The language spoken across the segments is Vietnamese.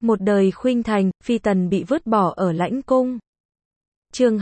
Một đời khuynh thành, phi tần bị vứt bỏ ở lãnh cung. Chương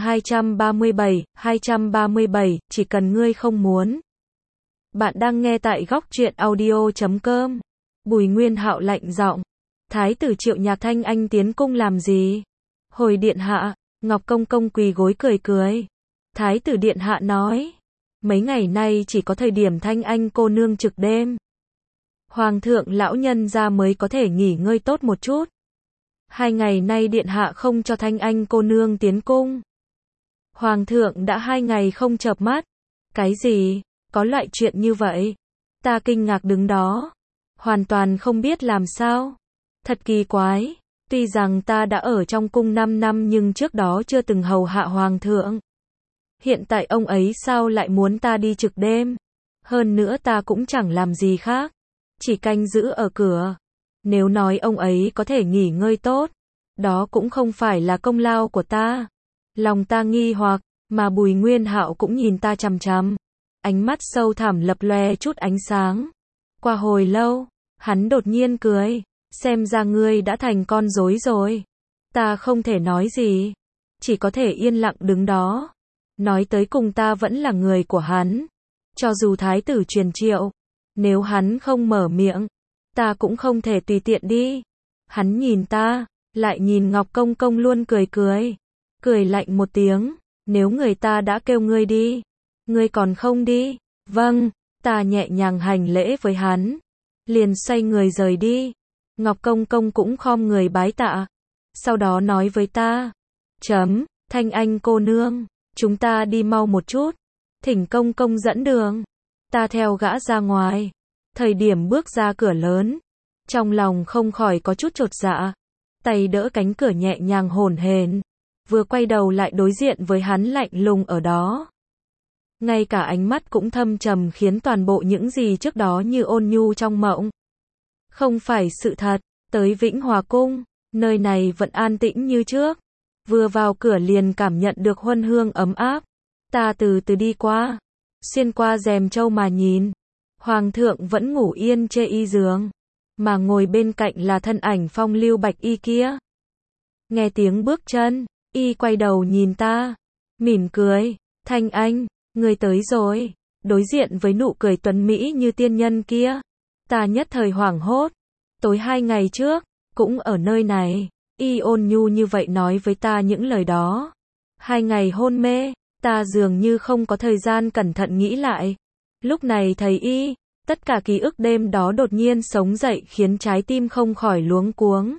237, chỉ cần ngươi không muốn. Bạn đang nghe tại góc truyện audio.com. Bùi Nguyên Hạo lạnh giọng. Thái tử Triệu Nhạc Thanh Anh tiến cung làm gì? Hồi điện hạ, Ngọc Công Công quỳ gối cười cười. Thái tử điện hạ nói. Mấy ngày nay chỉ có thời điểm Thanh Anh cô nương trực đêm. Hoàng thượng lão nhân ra mới có thể nghỉ ngơi tốt một chút. 2 ngày nay điện hạ không cho Thanh Anh cô nương tiến cung. Hoàng thượng đã 2 ngày không chợp mắt. Cái gì? Có loại chuyện như vậy? Ta kinh ngạc đứng đó. Hoàn toàn không biết làm sao. Thật kỳ quái. Tuy rằng ta đã ở trong cung 5 năm nhưng trước đó chưa từng hầu hạ hoàng thượng. Hiện tại ông ấy sao lại muốn ta đi trực đêm? Hơn nữa ta cũng chẳng làm gì khác. Chỉ canh giữ ở cửa. Nếu nói ông ấy có thể nghỉ ngơi tốt, đó cũng không phải là công lao của ta. Lòng ta nghi hoặc, mà Bùi Nguyên Hạo cũng nhìn ta chằm chằm. Ánh mắt sâu thẳm lập lòe chút ánh sáng. Qua hồi lâu, hắn đột nhiên cười. Xem ra ngươi đã thành con rối rồi. Ta không thể nói gì. Chỉ có thể yên lặng đứng đó. Nói tới cùng ta vẫn là người của hắn. Cho dù thái tử truyền triệu. Nếu hắn không mở miệng, ta cũng không thể tùy tiện đi. Hắn nhìn ta, lại nhìn Ngọc Công Công luôn cười cười. Cười lạnh một tiếng. Nếu người ta đã kêu ngươi đi, ngươi còn không đi? Vâng, ta nhẹ nhàng hành lễ với hắn. Liền xoay người rời đi. Ngọc Công Công cũng khom người bái tạ. Sau đó nói với ta. Thanh Anh cô nương, chúng ta đi mau một chút. Thỉnh Công Công dẫn đường. Ta theo gã ra ngoài. Thời điểm bước ra cửa lớn, trong lòng không khỏi có chút chột dạ. Tay đỡ cánh cửa nhẹ nhàng hổn hển. Vừa quay đầu lại đối diện với hắn lạnh lùng ở đó. Ngay cả ánh mắt cũng thâm trầm khiến toàn bộ những gì trước đó như ôn nhu trong mộng. Không phải sự thật. Tới Vĩnh Hòa Cung, nơi này vẫn an tĩnh như trước. Vừa vào cửa liền cảm nhận được huân hương ấm áp. Ta từ từ đi qua. Xuyên qua rèm trâu mà nhìn. Hoàng thượng vẫn ngủ yên trên y giường. Mà ngồi bên cạnh là thân ảnh phong lưu bạch y kia. Nghe tiếng bước chân, y quay đầu nhìn ta. Mỉm cười. Thanh Anh, ngươi tới rồi. Đối diện với nụ cười tuấn mỹ như tiên nhân kia. Ta nhất thời hoảng hốt. Tối 2 ngày trước, cũng ở nơi này. Y ôn nhu như vậy nói với ta những lời đó. 2 ngày hôn mê, ta dường như không có thời gian cẩn thận nghĩ lại. Lúc này thấy y, tất cả ký ức đêm đó đột nhiên sống dậy khiến trái tim không khỏi luống cuống.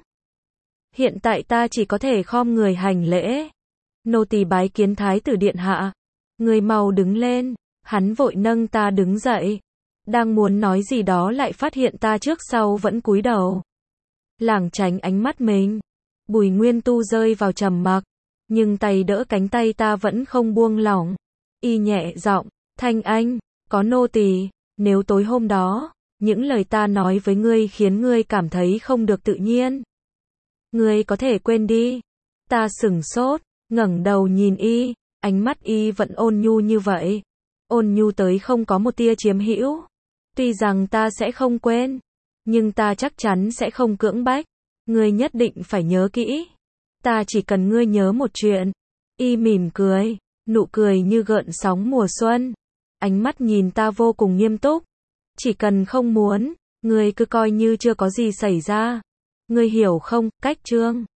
Hiện tại ta chỉ có thể khom người hành lễ. Nô tỳ bái kiến thái tử điện hạ. Người mau đứng lên. Hắn vội nâng ta đứng dậy. Đang muốn nói gì đó lại phát hiện ta trước sau vẫn cúi đầu. Lảng tránh ánh mắt mình. Bùi Nguyên Tu rơi vào trầm mặc. Nhưng tay đỡ cánh tay ta vẫn không buông lỏng. Y nhẹ giọng, Thanh Anh, có nô tỳ. Nếu tối hôm đó, những lời ta nói với ngươi khiến ngươi cảm thấy không được tự nhiên, ngươi có thể quên đi. Ta sửng sốt, ngẩng đầu nhìn y. Ánh mắt y vẫn ôn nhu như vậy. Ôn nhu tới không có một tia chiếm hữu. Tuy rằng ta sẽ không quên, nhưng ta chắc chắn sẽ không cưỡng bách. Ngươi nhất định phải nhớ kỹ. Ta chỉ cần ngươi nhớ một chuyện. Y mỉm cười, nụ cười như gợn sóng mùa xuân. Ánh mắt nhìn ta vô cùng nghiêm túc. Chỉ cần không muốn, ngươi cứ coi như chưa có gì xảy ra. Ngươi hiểu không? Cách chương